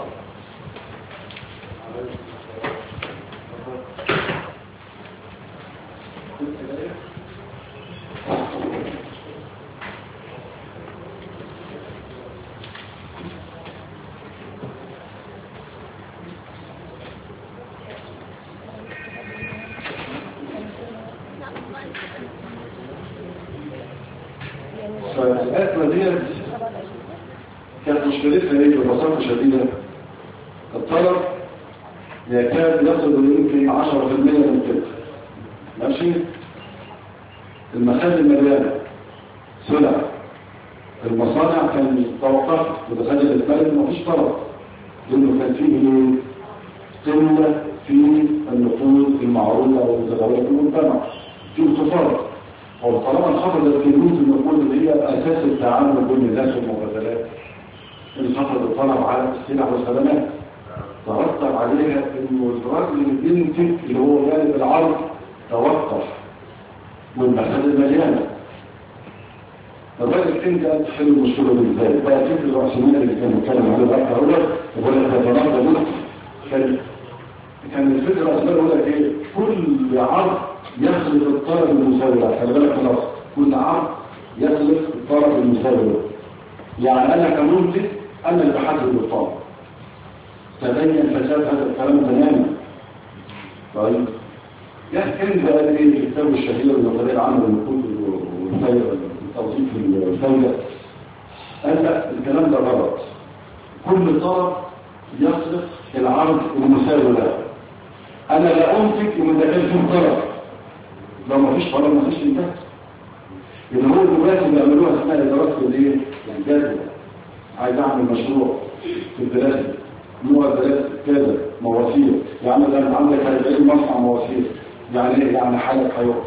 فالأزمة دي كانت مشكلتها ايه ببساطة شديدة؟ الطلب يكاد يصل يمكن عشرة في المية من كده. ماشي؟ المخازن مليانة سلع. المصانع كان توقفت وتخلي البلد مفيش طلب لأنه كان فيه قلة في النقود المعروضة والمتداولة في المجتمع. في انخفاض. وطالما انخفضت كمية النقود اللي هي أساس التعامل بين الناس والمبادلات انخفض الطلب على السلع والخدمات. ترتب عليها انه الراجل اللي بينتج اللي هو جانب العرض توقف والمخازن مليانه. الراجل انت قد تحل المشكله دي ازاي؟ بقى فكر الراسمالي اللي كان بيتكلم عليه بقى هقول لك يقول لك ده ده كان كان الفكره الراسمالي يقول لك ايه؟ كل عرض يخلق الطلب المساوي له. خلي بالك خلاص كل عرض يخلق الطلب المساوي له. يعني انا كمنتج انا اللي بحدد الطلب. تبين فساد هذا الكلام تماما. طيب يحكي بقى ايه الكتاب الشهير النظريه العامه للنقود والتوظيف الفايده. قال لا الكلام ده غلط. كل طلب يصرف العرض المساوي له. انا لا انتج ان ده كان فيه طلب، لو ما فيش طلب ما فيش انتاج. اللي هو دلوقتي بيعملوها اسمها دراسه الايه؟ الجدوى. عايز اعمل مشروع في الدراسه، نوع دراسه كذا، مواسير، يعني انا عندك أربعين مصنع مواسير، يعني ايه؟ يعني حالك هيقف.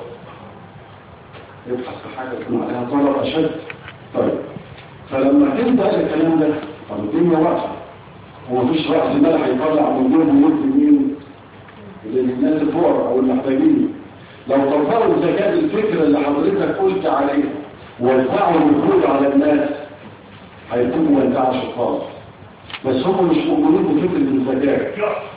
يبحث في حاجه يكون عليها طلب اشد. طيب فلما تبدا الكلام ده، طب الدنيا واقفه ومفيش راس مال هيطلع من دون ويدي مين؟ للناس الفقراء او المحتاجين. لو طبقوا الزكاه الفكره اللي حضرتك قلت عليها ووزعوا النقود على الناس هيكونوا وزعوا خالص. بس هم مش مؤمنين بفكره الزكاه.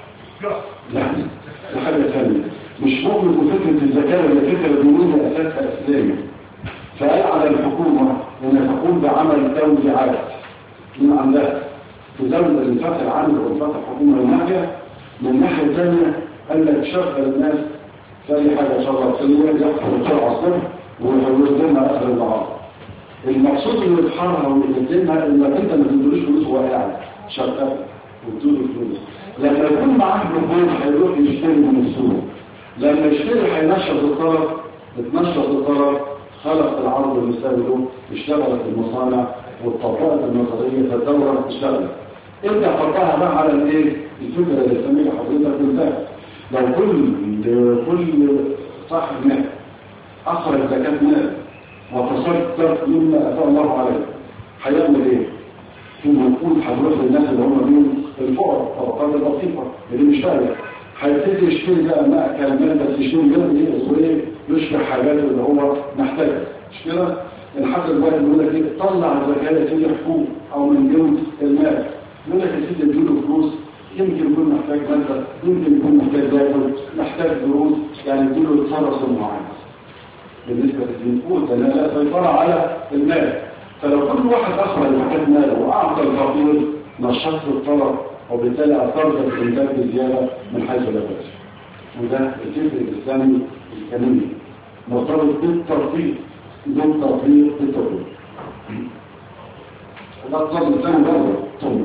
لا دي حاجه ثانيه. مش مؤمن بفكره الزكاه ولا فكره دينيه اساسها اسلامي. فقال على الحكومه ان تقوم بعمل توزيعات من عندها تزود الانفاق العام والانفاق الحكومي من ناحيه، من ناحيه ثانيه قال لك شغل الناس في اي حاجه شغل سلويه يحصل بسرعه الصبح ويوزنها اخر النهار. المقصود اللي يظهرها ويقدمها انك انت ما تديلوش فلوس وهو قاعد شغال وتديله فلوس. لما يكون معاه نقود هيروح يشتري من السوق، لما يشتري هينشط الطلب، بتنشط الطلب خلق العرض المساوي له، اشتغلت المصانع واتطبقت النظريه فالدوره اشتغلت. انت حطها بقى على الايه؟ الفكره اللي سميها حضرتك بالذات. لو كل كل صاحب مال اخرج زكاه مال وتصدق مما اتى الله عليه هيعمل ايه؟ في نقود هتروح للناس اللي هم مين؟ الفقراء، الطبقات البسيطه اللي مش فاهمه. هيبتدي يشتري بقى مأكل مال بس يشتري جزء ايه؟ وايه؟ يشبه حاجات اللي هو محتاجها. مش كده؟ الحاجه الواحد يقول لك ايه؟ طلع الزكاه يا سيدي حقوق او من جنس المال. يقول لك يا سيدي اديله فلوس، يمكن يكون محتاج مادة، يمكن يكون محتاج ياكل، محتاج دروس، يعني اديله الفرص المعينة. بالنسبة للنقود ده لا سيطرة على المال. فلو كل واحد اخرج زكاة ماله واعطى الفقير نشط الطلب وبالتالي اثرت الانتاج بزيادة من حيث لا بأس. وده الفكر الاسلامي الكامل مرتبط بالتطبيق بالتطبيق بالتطبيق. وده الطلب الثاني برضه ثم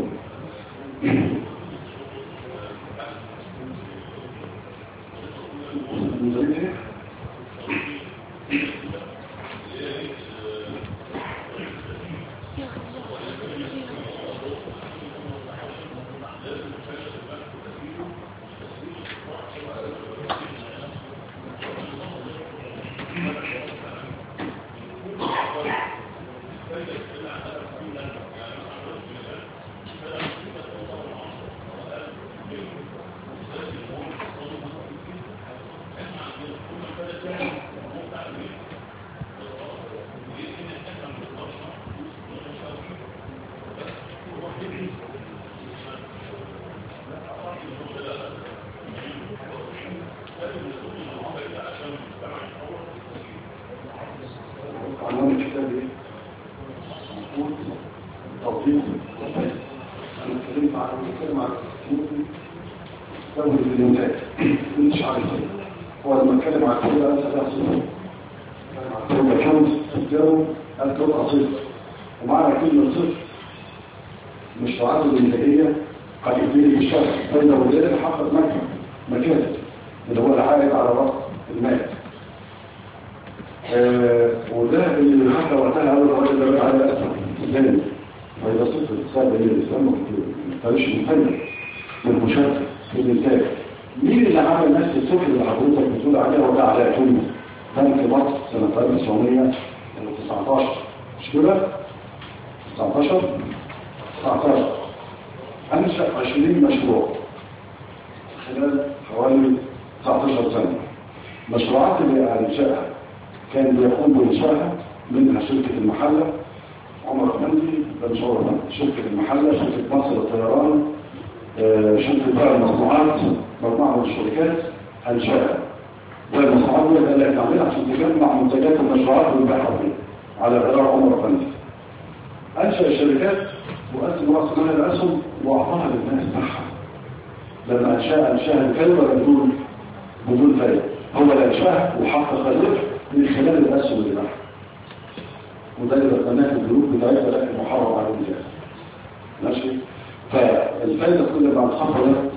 فالفائدة كل ما انخفضت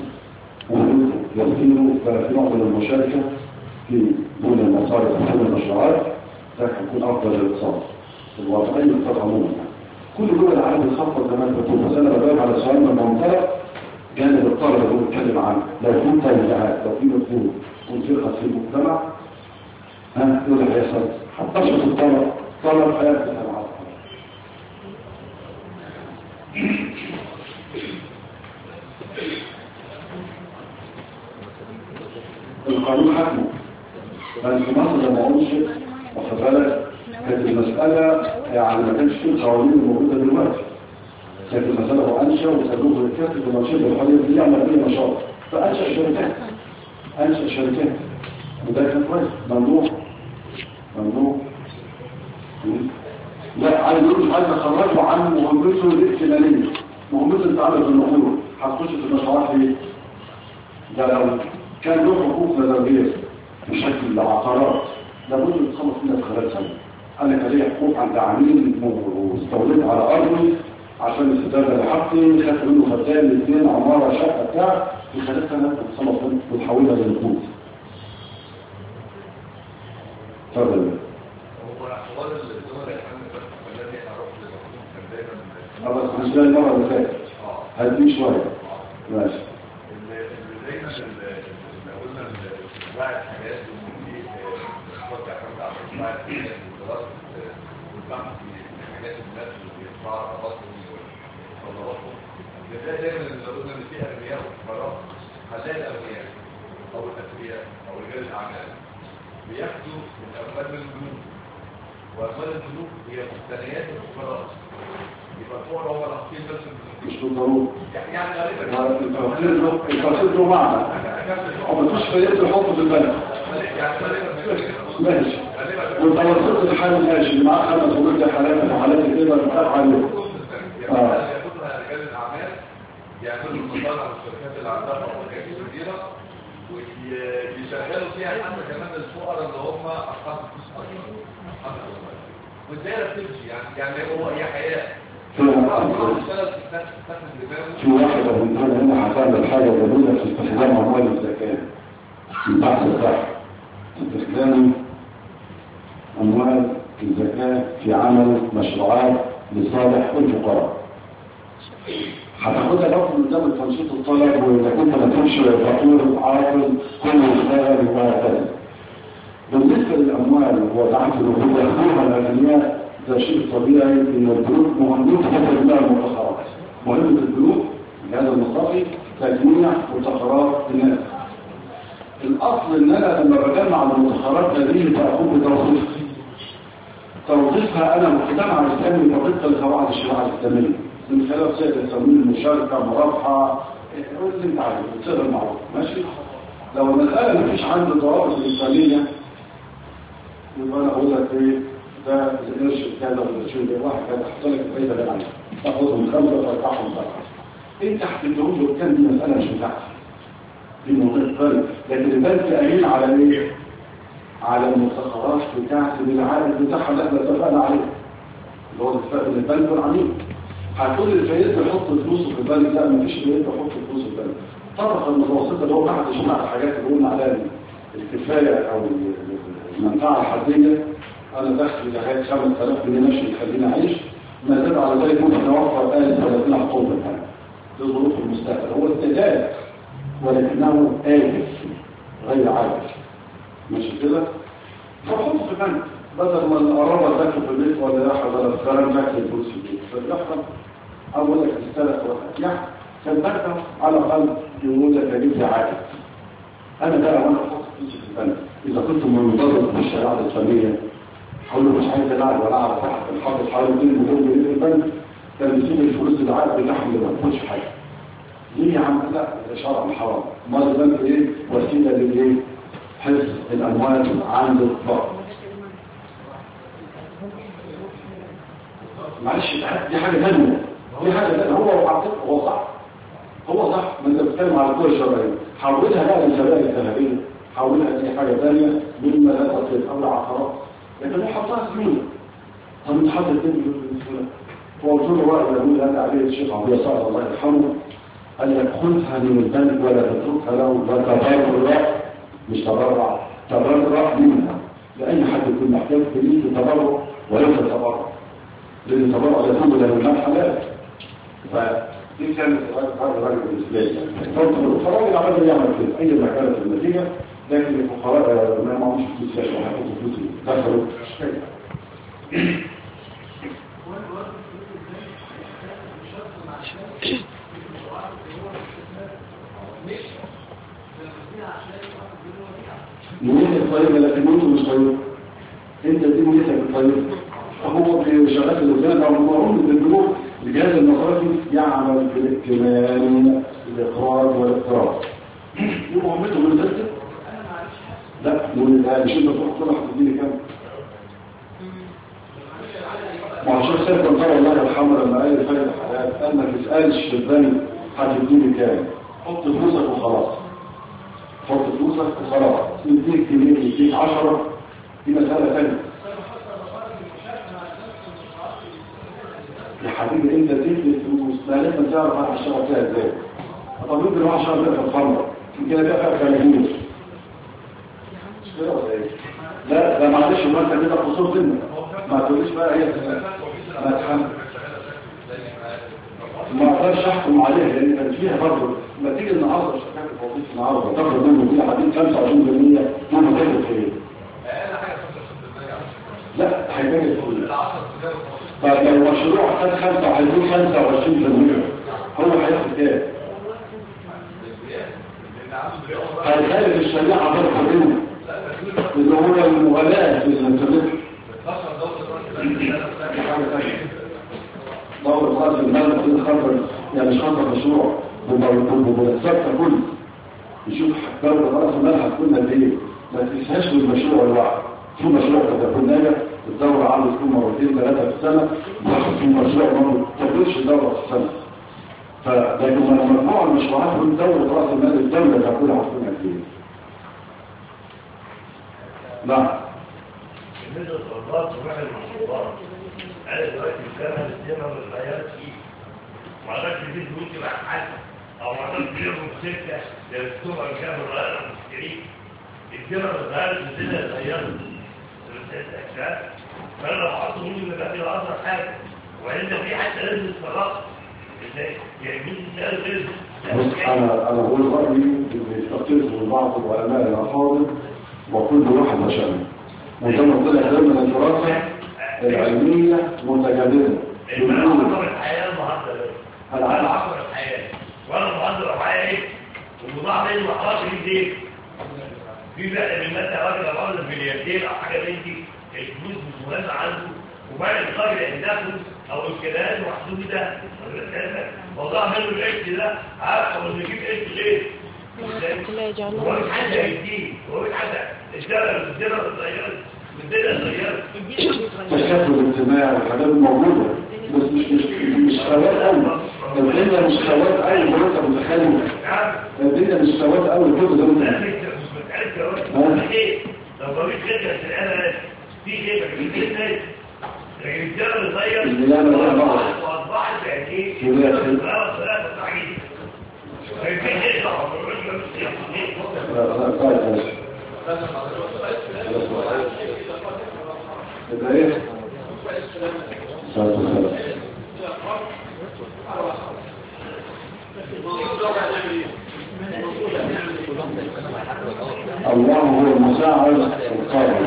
يصير في نوع من المشاركة في دون المصارف وحل المشروعات، ده هيكون أفضل للاقتصاد الوضعي الاقتصاد عموما. كل دول العالم بتخفض زي ما انت بتقول، بس انا بجاوب على سؤال من منطلق جانب الطلبه اللي بنتكلم عنه. لو في توزيعات، لو في مفهوم وانفقت في المجتمع، ها ايه اللي هيحصل؟ هتنشط الطلب، طلب هيرتفع على الطلب. القانون حكمه، بس في مصر لما انشئ واخد بالك كانت المسألة يعني ما كانش فيه القوانين الموجودة دلوقتي. كانت المسألة هو أنشأ وسلوه الكاتب ومنشئ بالحرية دي يعمل بيه نشاط، فأنشأ شركات أنشأ شركات وده كان كويس. ممنوع ممنوع لا عايز يقول مش عايز أخرجه عن مهمته الائتمانية، مهمته التعامل بالنقود. هتخش في المشروعات ليه؟ ده لو كان له حقوق مدنية بشكل العقارات لابد يتخلص منها في خلال سنة. أنا كان لي حقوق عند عميل واستوليت على أرضي عشان استدادة لحقي، خدت منه خدام الاثنين عمارة شقة بتاع في خلال سنة تتصلص منه وتحولها للنقود. اتفضل. هو أحوال الدول الحمد بس الذي أروح للمفهوم كان دايما بس مش زي المرة اللي فاتت. هدي شوية. ماشي. اللي دايما اللي قلنا باع الحاجات وفي اخوات يعتمد على باع الحاجات والدراسة والبحث في حاجات الناس اللي بيطلعوا رغباتهم وقدراتهم. ده دايما اللي قلنا ان في اغنياء وفقراء، هنلاقي الاغنياء او الاثرياء او رجال الاعمال بياخدوا من اموال البنوك، واموال البنوك هي مقتنيات الفقراء. يبقى الفقراء هو الاصيل بس مش بالضرورة. يعني غالبا التفاصيل له معنى. أو مفيش فريق يحطه في البلد. ماشي. وانت وصلت الحال ماشي اللي معاه خمس ورد حالات وحالات كده بتاع عليه. اه. ياخدها رجال الاعمال يعملوا المصانع والشركات اللي عندها فابريكات كبيره ويشغلوا فيها حتى كمان الفقراء اللي هم اصحاب الفلوس اصلا. والدايره بتمشي يعني يعني هو هي حياه. في واحدة من هنا هنا هتعمل حاجة جميلة في استخدام أموال الزكاة من بحث الصح. استخدام أموال الزكاة في عمل مشروعات لصالح الفقراء. هتاخدها برضه من ضمن تنشيط الطلب، وإذا كنت ما تمشي فقير عاطل كله يشتغل وهكذا. بالنسبة للأموال ودعم الوجود ياخدوها الأغنياء، ده شيء طبيعي ان البنوك مهمتها تجميع المدخرات. مهمة البنوك بهذا المصافي تجميع مدخرات الناس. الاصل ان انا لما بجمع المدخرات هذه بقوم بتوظيفها. توظيفها انا مجتمع اسلامي طبقا لقواعد الشريعه الاسلاميه من خلال صيغه التمويل، المشاركه، مرابحه، اللي انت عايزه الصيغه المعروفه. ماشي. لو المساله ما فيش عندي ضوابط الانسانيه يبقى انا اقول لك ايه ده القرش كذا والقرشين ده واحد كان تحط لك الفايده اللي عليها تاخدهم خمسه وترجعهم سبعه. انت هتديهم له كام؟ دي مساله مش بتاعتي، دي منطقه البنك. لكن البنك امين على ايه؟ على المدخرات بتاعتي بالعائد بتاعها اللي احنا اتفقنا عليه اللي هو اتفاق بين البنك والعميل. هتقول الفايد يحط فلوسه في البنك؟ لا، مفيش فايد يحط فلوسه في البنك. الطبقه المتوسطه اللي هو تحت جماعه الحاجات اللي قلنا عليها الكفايه او المنفعه الحديه، انا دخل لغايه خمسة آلاف جنيه ماشي يخليني اعيش، ما زاد على ذلك ممكن اوفر آلاف ثلاثين حقوق بالحال لظروف المستقبل. هو استهلاك ولكنه آلف غير عادل. ماشي كده؟ فحط في بنك بدل ما القرابه تاكل في البيت ولا يحفظ ولا الكلام تاكل الفلوس في البيت، فبيحصل اول لك استلف ولا يحفظ فالبنك على الاقل يقول لك اجيب لي عائد. انا بقى وانا احط فلوسي في البنك اذا كنت منضبط بالشريعه الاسلاميه هقول له مش عايز العب ولا اعرف تحت الحافظ حوالي اتنين مليون جنيه في البنك، كان بيسيب الفلوس العائد بتاعهم اللي ما تكونش حاجه. ليه يا عم؟ لا، شرع حرام. امال البنك ايه؟ وسيله للايه؟ حفظ الاموال عند الفقراء. معلش دي حاجه ثانيه، دي حاجه ثانيه. هو وحقيقه هو صح، هو صح. ما انت بتتكلم على القوى الشرعيه، حولها بقى للسبائك الذهبيه، حولها لاي حاجه ثانيه مما لا تصل او عقارات، لكن هو حطها سهوله. طب انت حاطط اتنين مليون في السهوله وقلت له رأي يقول أنا عليه الشيخ عبد الله الله يرحمه أن يأخذها من البنك ولا تتركها له وتبرع، مش تبرع، تبرع منها لأي حد يكون محتاج فلوس التبرع وليس التبرع، لأن التبرع يكون له المال حلال. فدي كانت هذا الراجل بالنسبة لي. فالراجل عمل يعمل كده أي ما كانت النتيجة، لكن الفقراء ما معهمش فلوس يا شباب حطوا فلوس دخلوا نيتك طيبة لكن انت مش طيب. انت دي نيتك طيبة. هو في شغال في الوزارة او مقرون من البنوك الجهاز المصرفي يعمل بالائتمان الاقراض والاقتراض. دي مهمته من ذلك. لا مش انت تروح تروح تديني كام؟ مع الشيخ سيد بنطار الله يرحمه لما قال الفايدة الحلال قال ما تسألش في البنك هتديني كام؟ حط فلوسك وخلاص. حط فلوسك وخلاص. يديك جنيه يديك عشرة دي مسألة ثانية. يا حبيبي انت تدي فلوس ما لازم تعرف انا هشتغل فيها ازاي. طب يمكن واحد شغال فيها في الخمر يمكن كده فيها خليجين. مش كده ولا ايه؟ لا ده معلش ما انت كده قصور ذمه. ما تقوليش بقى هي ما تحمل ما اقدرش احكم عليها لان كان فيها برضه لما تيجي النهارده الشركات الوظيفيه النهارده تاخد منه دي حديد خمسة وعشرين بالمية منه تاخد في ايه؟ لا هيبقى فلو مشروع خد خمسة وعشرين خمسة وعشرين بالمية هو هياخد كام؟ هيخالف الشريعه بالقانون اللي هو المغالاة في الانترنت. دورة رأس المال ممكن خطر يعني مش خطر مشروع بمناسبات كل يشوف دورة رأس المال هتكون قد ايه. ما تقيسهاش بالمشروع الواحد. في مشروع قد يكون ناجح الدورة عامل تكون مرتين ثلاثة في السنة واحد في مشروع ما تقدرش الدورة في السنة. فلكن مجموعة المشروعات من دورة رأس المال الدولة تقول هتكون قد ايه. نعم. بالنسبة للطلبات وواحد المشروعات أنا دلوقتي الجامعة الجامعة والغيرات فيه معرفش دي فلوسي مع حد أو معرفش بيهم شركة للسوبر الجامعة والغيرات المشترين الجامعة والغيرات الدنيا اتغيرت فأنا لو حط مني اللي بقى فيه أصغر حاجة وإلا في حتى لازم يتصرف إزاي؟ يعني مين يسأل غير بص أنا أنا أقول رأيي اللي يستقيم البعض العلماء الأفاضل وكل واحد مشان وكما طلع دايما الدراسة العلمية متجددة. العصر الحياة المهندة العصر الحياة وانا مهندر معايا ايه والموضوع ده ما حرش ليه في بقى من مادة راجل ابو ملياردير او حاجة من دي الفلوس مش مهمة عنده وبعد الراجل اهدافه او امكانياته محدودة موضوع منه الاكس ده عارف او انه يجيب اكس غير هو مش حد هيديه هو مش حد الدولة الدولة اتغيرت الدنيا اتغيرت التكافل الاجتماعي والحاجات موجودة بس مش مش مش سواد قوي. الدنيا مش سواد قوي زي ما انت متخيل. الدنيا مش سواد قوي كده زي ما انت مش متعرف سواد ايه لو بقيت كده الان في ايه في ايه لكن الدولة اتغيرت واصبحت يعني ايه خلاص ثلاثة تعيين يبقى ايه؟ صلاة الخلاص الله هو المساعد القادر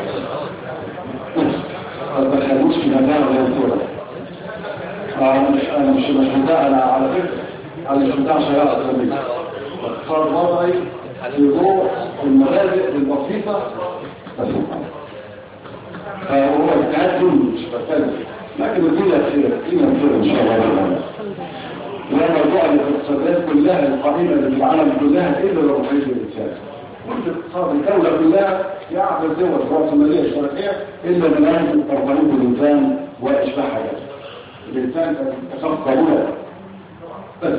ما تدخلوش في مكان غير كده. انا مش انا مش مش بتاع انا على فكره انا مش بتاع شريعه اسلاميه. اقتصاد وضعي يروح المبادئ البسيطه بس فهو اجتهاد كله مش بتكلم لكن الدنيا خير الدنيا خير ان شاء الله. ولا موضوع الاقتصادات كلها القائمه اللي في العالم كلها الا لو حيث الانسان. كل اقتصاد الدوله كلها يعرف الدول الراسماليه الشركيه الا من اجل ترفعين الانسان واشباع حياته. الانسان تخاف قبوله بس.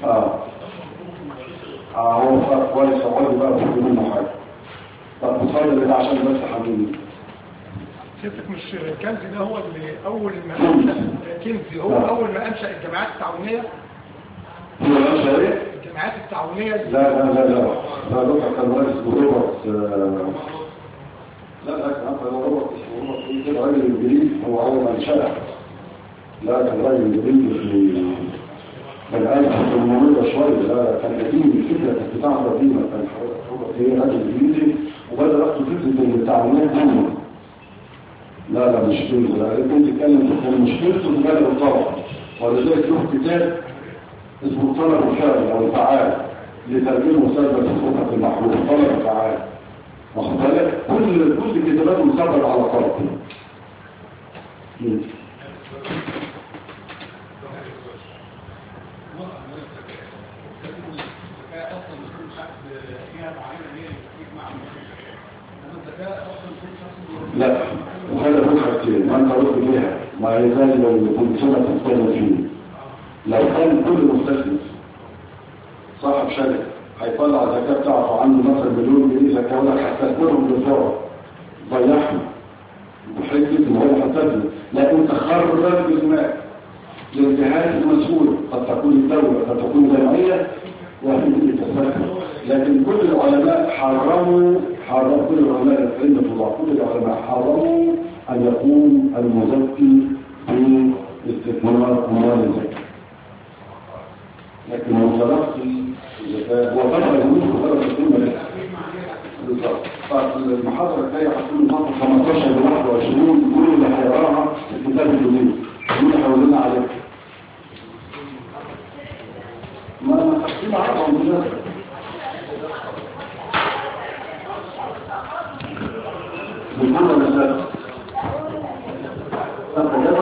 اه اه هو فرق كويس اقعد بقى في منه حاجه. طب اتفضل ده عشان بس حبيبي. سيادتك مش كنزي ده هو اللي اول ما انشا كنزي هو آه. اول ما انشا الجماعات التعاونيه؟ هو انشا ايه؟ الجماعات التعاونيه لا لا لا لا لا دكتور كان رئيس روبرت آه. لا لا كان روبرت اسمه روبرت ايه كده راجل انجليزي هو اول ما انشأها. لا كان راجل انجليزي في كان ألف وثمانمائة شويه. لا كان قديم الفكره كانت بتاعته قديمه. كان روبرت ايه راجل انجليزي وبدا ياخد فكره التعاونات هم. لا لا مش كده. لا انت بتتكلم في مشكلته في جانب الطلب ولذلك له كتاب اسمه الطلب الفعلي او الفعال لترجمه مثبت في خطه المحروف. طلب الفعال واخد بالك كل كل كتاباته مثبت على طلب. لا وهذا هو حاجتين ما انت قلت ليها ما يزال لو كنت سنة تتكلم فيه. لو كان كل مستثمر صاحب شركة هيطلع الزكاة بتاعته عنده مثلا مليون جنيه زكاة ولا هتستثمرهم بالفور ضيعهم بحجة ان هو هتستثمر. لكن تخرج المال للجهات المسؤولة قد تكون الدولة قد تكون جمعية وهي تستثمر. لكن كل العلماء حرموا حرموا كل العلماء علم الله كل العلماء حرموا أن يقوم المزكي باستثمار أموال الزكاة. لكن متلقي الزكاة هو فرق يموت وفرق القيمة لها. بالظبط. فالمحاضرة الجاية هتكون نقطة خمستاشر ل واحد وعشرين كل اللي هيقراها الكتاب الجديد. مين اللي حولنا عليه؟ ما ما تقسيم عرضهم بالنسبة بكل مثال